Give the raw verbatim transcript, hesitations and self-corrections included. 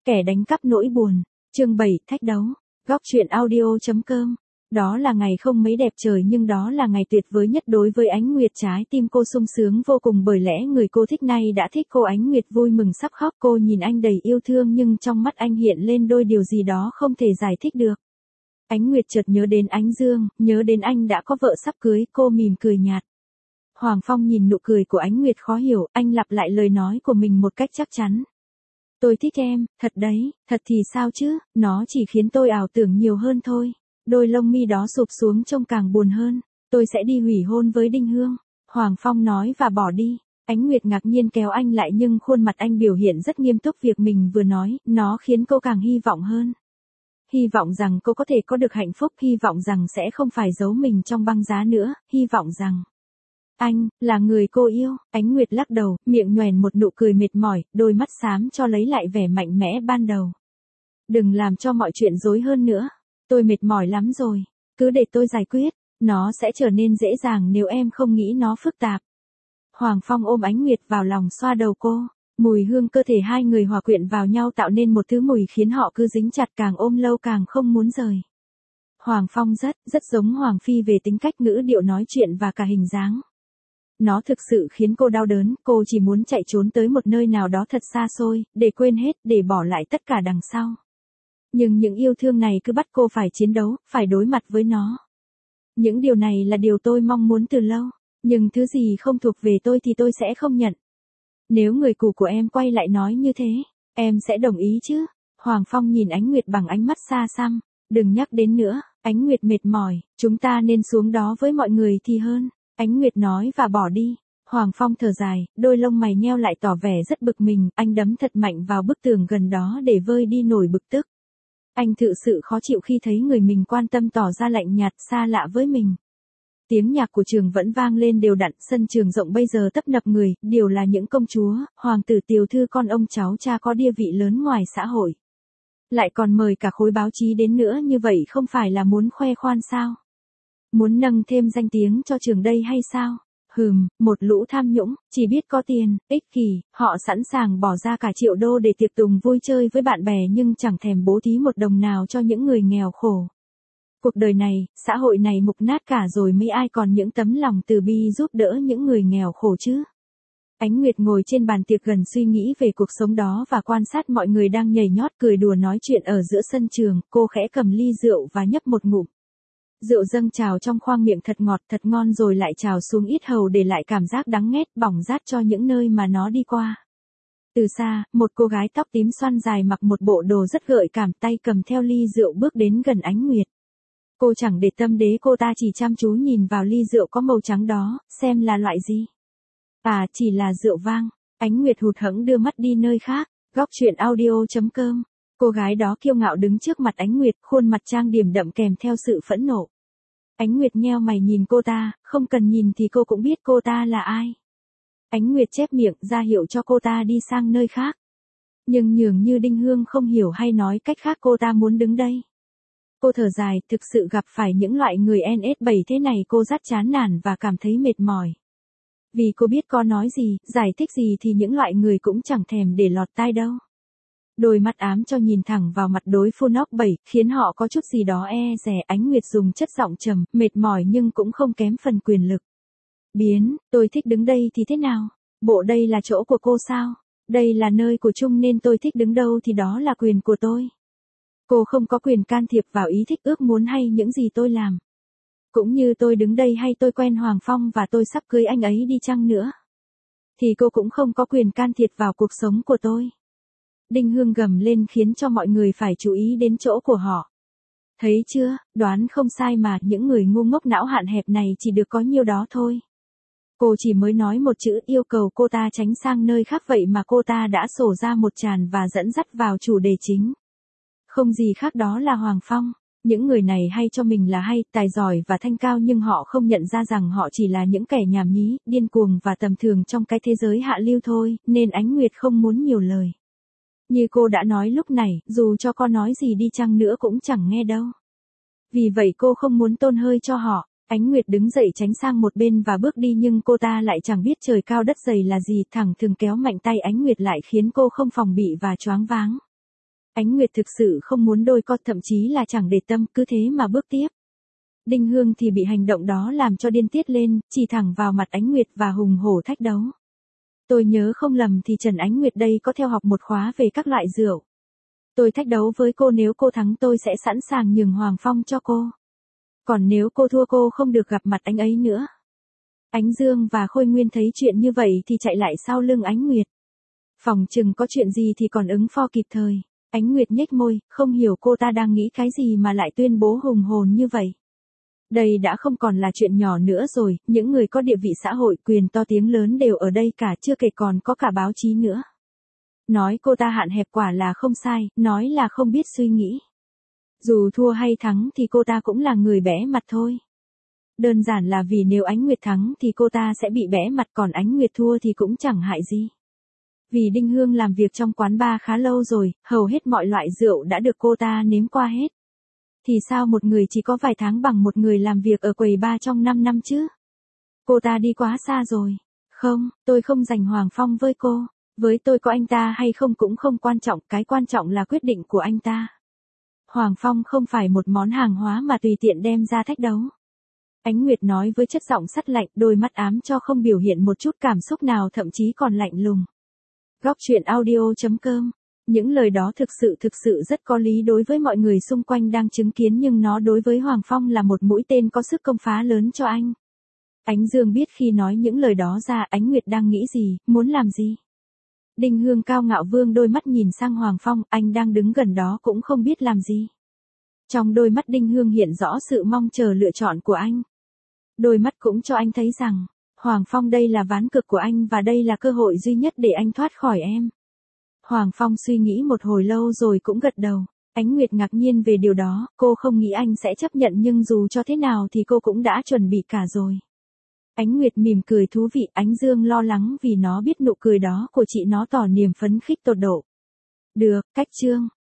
Kẻ đánh cắp nỗi buồn, chương bảy, thách đấu, góc truyện audio.com. Đó là ngày không mấy đẹp trời nhưng đó là ngày tuyệt vời nhất đối với Ánh Nguyệt, trái tim cô sung sướng vô cùng bởi lẽ người cô thích nay đã thích cô. Ánh Nguyệt vui mừng sắp khóc, cô nhìn anh đầy yêu thương nhưng trong mắt anh hiện lên đôi điều gì đó không thể giải thích được. Ánh Nguyệt chợt nhớ đến Ánh Dương, nhớ đến anh đã có vợ sắp cưới, cô mỉm cười nhạt. Hoàng Phong nhìn nụ cười của Ánh Nguyệt khó hiểu, anh lặp lại lời nói của mình một cách chắc chắn. Tôi thích em, thật đấy, thật thì sao chứ, nó chỉ khiến tôi ảo tưởng nhiều hơn thôi. Đôi lông mi đó sụp xuống trông càng buồn hơn. Tôi sẽ đi hủy hôn với Đinh Hương. Hoàng Phong nói và bỏ đi. Ánh Nguyệt ngạc nhiên kéo anh lại nhưng khuôn mặt anh biểu hiện rất nghiêm túc. Việc mình vừa nói, nó khiến cô càng hy vọng hơn. Hy vọng rằng cô có thể có được hạnh phúc, hy vọng rằng sẽ không phải giấu mình trong băng giá nữa, hy vọng rằng anh là người cô yêu. Ánh Nguyệt lắc đầu, miệng nhoẻn một nụ cười mệt mỏi, đôi mắt xám cho lấy lại vẻ mạnh mẽ ban đầu. Đừng làm cho mọi chuyện rối hơn nữa. Tôi mệt mỏi lắm rồi, cứ để tôi giải quyết, nó sẽ trở nên dễ dàng nếu em không nghĩ nó phức tạp. Hoàng Phong ôm Ánh Nguyệt vào lòng xoa đầu cô, mùi hương cơ thể hai người hòa quyện vào nhau tạo nên một thứ mùi khiến họ cứ dính chặt, càng ôm lâu càng không muốn rời. Hoàng Phong rất, rất giống Hoàng Phi về tính cách, ngữ điệu nói chuyện và cả hình dáng. Nó thực sự khiến cô đau đớn, cô chỉ muốn chạy trốn tới một nơi nào đó thật xa xôi, để quên hết, để bỏ lại tất cả đằng sau. Nhưng những yêu thương này cứ bắt cô phải chiến đấu, phải đối mặt với nó. Những điều này là điều tôi mong muốn từ lâu, nhưng thứ gì không thuộc về tôi thì tôi sẽ không nhận. Nếu người cũ của em quay lại nói như thế, em sẽ đồng ý chứ? Hoàng Phong nhìn Ánh Nguyệt bằng ánh mắt xa xăm, đừng nhắc đến nữa, Ánh Nguyệt mệt mỏi, chúng ta nên xuống đó với mọi người thì hơn. Ánh Nguyệt nói và bỏ đi. Hoàng Phong thở dài, đôi lông mày nheo lại tỏ vẻ rất bực mình, anh đấm thật mạnh vào bức tường gần đó để vơi đi nổi bực tức. Anh thực sự khó chịu khi thấy người mình quan tâm tỏ ra lạnh nhạt, xa lạ với mình. Tiếng nhạc của trường vẫn vang lên đều đặn, sân trường rộng bây giờ tấp nập người, đều là những công chúa, hoàng tử, tiểu thư, con ông cháu cha có địa vị lớn ngoài xã hội. Lại còn mời cả khối báo chí đến nữa, như vậy không phải là muốn khoe khoan sao? Muốn nâng thêm danh tiếng cho trường đây hay sao? Hừm, một lũ tham nhũng, chỉ biết có tiền, ích kỷ, họ sẵn sàng bỏ ra cả triệu đô để tiệc tùng vui chơi với bạn bè nhưng chẳng thèm bố thí một đồng nào cho những người nghèo khổ. Cuộc đời này, xã hội này mục nát cả rồi, mấy ai còn những tấm lòng từ bi giúp đỡ những người nghèo khổ chứ? Ánh Nguyệt ngồi trên bàn tiệc gần suy nghĩ về cuộc sống đó và quan sát mọi người đang nhảy nhót cười đùa nói chuyện ở giữa sân trường, cô khẽ cầm ly rượu và nhấp một ngụm. Rượu dâng trào trong khoang miệng thật ngọt thật ngon rồi lại trào xuống yết hầu để lại cảm giác đắng nghét bỏng rát cho những nơi mà nó đi qua. Từ xa, một cô gái tóc tím xoăn dài mặc một bộ đồ rất gợi cảm, tay cầm theo ly rượu bước đến gần Ánh Nguyệt. Cô chẳng để tâm đế, cô ta chỉ chăm chú nhìn vào ly rượu có màu trắng đó, xem là loại gì. À, chỉ là rượu vang. Ánh Nguyệt hụt hẫng đưa mắt đi nơi khác. Góc truyện audio.com. Cô gái đó kiêu ngạo đứng trước mặt Ánh Nguyệt, khuôn mặt trang điểm đậm kèm theo sự phẫn nộ. Ánh Nguyệt nheo mày nhìn cô ta, không cần nhìn thì cô cũng biết cô ta là ai. Ánh Nguyệt chép miệng ra hiệu cho cô ta đi sang nơi khác. Nhưng nhường như Đinh Hương không hiểu, hay nói cách khác cô ta muốn đứng đây. Cô thở dài, thực sự gặp phải những loại người en ét bảy thế này cô rất chán nản và cảm thấy mệt mỏi. Vì cô biết có nói gì, giải thích gì thì những loại người cũng chẳng thèm để lọt tai đâu. Đôi mắt ám cho nhìn thẳng vào mặt đối phương óc bảy, khiến họ có chút gì đó e dè. Ánh Nguyệt dùng chất giọng trầm, mệt mỏi nhưng cũng không kém phần quyền lực. Biến, tôi thích đứng đây thì thế nào? Bộ đây là chỗ của cô sao? Đây là nơi của chung nên tôi thích đứng đâu thì đó là quyền của tôi. Cô không có quyền can thiệp vào ý thích ước muốn hay những gì tôi làm. Cũng như tôi đứng đây hay tôi quen Hoàng Phong và tôi sắp cưới anh ấy đi chăng nữa, thì cô cũng không có quyền can thiệp vào cuộc sống của tôi. Đinh Hương gầm lên khiến cho mọi người phải chú ý đến chỗ của họ. Thấy chưa, đoán không sai mà, những người ngu ngốc não hạn hẹp này chỉ được có nhiêu đó thôi. Cô chỉ mới nói một chữ, yêu cầu cô ta tránh sang nơi khác, vậy mà cô ta đã sổ ra một tràn và dẫn dắt vào chủ đề chính. Không gì khác, đó là Hoàng Phong. Những người này hay cho mình là hay, tài giỏi và thanh cao nhưng họ không nhận ra rằng họ chỉ là những kẻ nhảm nhí, điên cuồng và tầm thường trong cái thế giới hạ lưu thôi, nên Ánh Nguyệt không muốn nhiều lời. Như cô đã nói lúc này, dù cho có nói gì đi chăng nữa cũng chẳng nghe đâu. Vì vậy cô không muốn tôn hơi cho họ. Ánh Nguyệt đứng dậy tránh sang một bên và bước đi nhưng cô ta lại chẳng biết trời cao đất dày là gì, thẳng thừng kéo mạnh tay Ánh Nguyệt lại khiến cô không phòng bị và choáng váng. Ánh Nguyệt thực sự không muốn đôi co, thậm chí là chẳng để tâm, cứ thế mà bước tiếp. Đinh Hương thì bị hành động đó làm cho điên tiết lên, chỉ thẳng vào mặt Ánh Nguyệt và hùng hổ thách đấu. Tôi nhớ không lầm thì Trần Ánh Nguyệt đây có theo học một khóa về các loại rượu. Tôi thách đấu với cô, nếu cô thắng tôi sẽ sẵn sàng nhường Hoàng Phong cho cô. Còn nếu cô thua cô không được gặp mặt anh ấy nữa. Ánh Dương và Khôi Nguyên thấy chuyện như vậy thì chạy lại sau lưng Ánh Nguyệt. Phòng chừng có chuyện gì thì còn ứng phó kịp thời. Ánh Nguyệt nhếch môi, không hiểu cô ta đang nghĩ cái gì mà lại tuyên bố hùng hồn như vậy. Đây đã không còn là chuyện nhỏ nữa rồi, những người có địa vị xã hội, quyền to tiếng lớn đều ở đây cả, chưa kể còn có cả báo chí nữa. Nói cô ta hạn hẹp quả là không sai, nói là không biết suy nghĩ. Dù thua hay thắng thì cô ta cũng là người bẽ mặt thôi. Đơn giản là vì nếu Ánh Nguyệt thắng thì cô ta sẽ bị bẽ mặt, còn Ánh Nguyệt thua thì cũng chẳng hại gì. Vì Đinh Hương làm việc trong quán bar khá lâu rồi, hầu hết mọi loại rượu đã được cô ta nếm qua hết. Thì sao một người chỉ có vài tháng bằng một người làm việc ở quầy bar trong năm năm chứ? Cô ta đi quá xa rồi. Không, tôi không giành Hoàng Phong với cô. Với tôi có anh ta hay không cũng không quan trọng, cái quan trọng là quyết định của anh ta. Hoàng Phong không phải một món hàng hóa mà tùy tiện đem ra thách đấu. Ánh Nguyệt nói với chất giọng sắt lạnh, đôi mắt ám cho không biểu hiện một chút cảm xúc nào, thậm chí còn lạnh lùng. Góc truyện audio chấm com. Những lời đó thực sự thực sự rất có lý đối với mọi người xung quanh đang chứng kiến, nhưng nó đối với Hoàng Phong là một mũi tên có sức công phá lớn cho anh. Ánh Dương biết khi nói những lời đó ra Ánh Nguyệt đang nghĩ gì, muốn làm gì. Đinh Hương cao ngạo vương đôi mắt nhìn sang Hoàng Phong, anh đang đứng gần đó cũng không biết làm gì. Trong đôi mắt Đinh Hương hiện rõ sự mong chờ lựa chọn của anh. Đôi mắt cũng cho anh thấy rằng, Hoàng Phong đây là ván cược của anh và đây là cơ hội duy nhất để anh thoát khỏi em. Hoàng Phong suy nghĩ một hồi lâu rồi cũng gật đầu. Ánh Nguyệt ngạc nhiên về điều đó, cô không nghĩ anh sẽ chấp nhận, nhưng dù cho thế nào thì cô cũng đã chuẩn bị cả rồi. Ánh Nguyệt mỉm cười thú vị, Ánh Dương lo lắng vì nó biết nụ cười đó của chị nó tỏ niềm phấn khích tột độ. Được, cách chương.